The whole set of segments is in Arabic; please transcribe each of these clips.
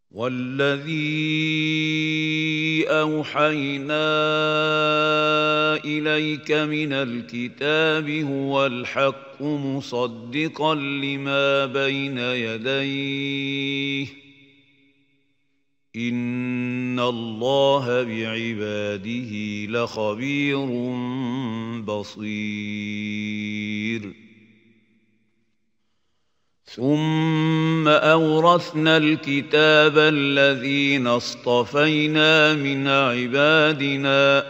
والذي أوحينا إليك من الكتاب هو الحق مصدقا لما بين يديه إن الله بعباده لخبير بصير ثم أورثنا الكتاب الذين اصطفينا من عبادنا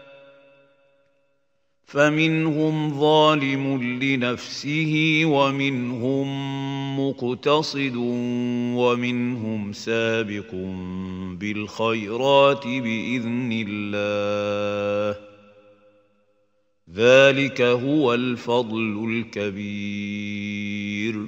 فمنهم ظالم لنفسه ومنهم مقتصد ومنهم سابق بالخيرات بإذن الله ذلك هو الفضل الكبير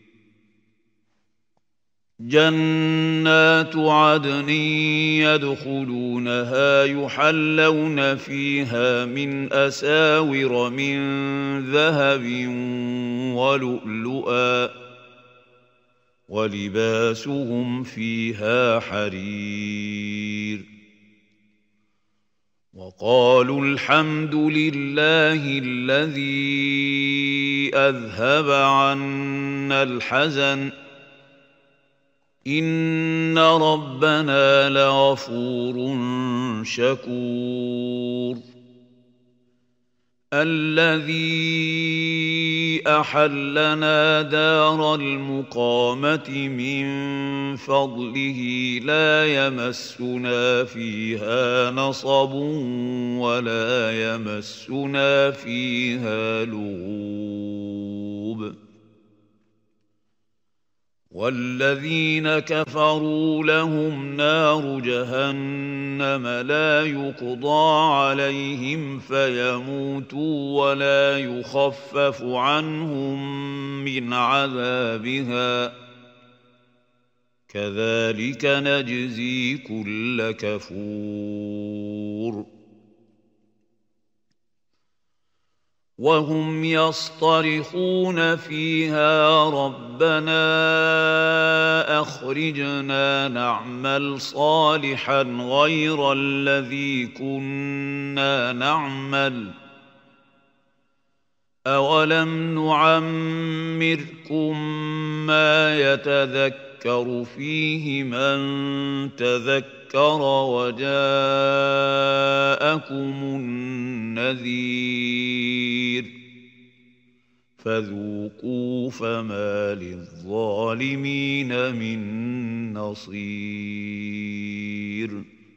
جنات عدن يدخلونها يحلون فيها من أساور من ذهب ولؤلؤا ولباسهم فيها حرير وقالوا الحمد لله الذي أذهب عنا الحزن إن ربنا لغفور شكور الذي أحلنا دار المقامة من فضله لا يمسنا فيها نصب ولا يمسنا فيها لغوب والذين كفروا لهم نار جهنم لا يقضى عليهم فيموتوا ولا يخفف عنهم من عذابها كذلك نجزي كل كفور وهم يصطرخون فيها ربنا أخرجنا نعمل صالحا غير الذي كنا نعمل أولم نعمركم ما يتذكر فيه من تذكر وجاءكم النذير فذوقوا فما للظالمين من نصير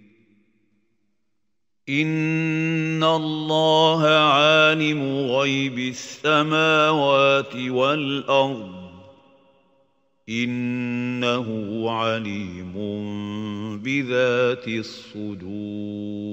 إن الله عالم غيب السماوات والأرض إنه عليم بذات الصدور